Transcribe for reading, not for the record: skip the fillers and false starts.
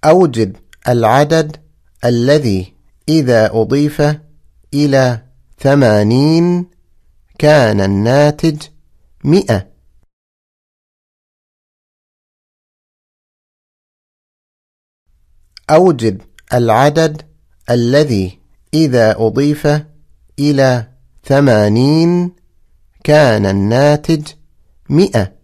أوجد العدد الذي إذا أضيف إلى 80 كان الناتج 100. أوجد العدد الذي إذا أضيف إلى 80 كان الناتج 100.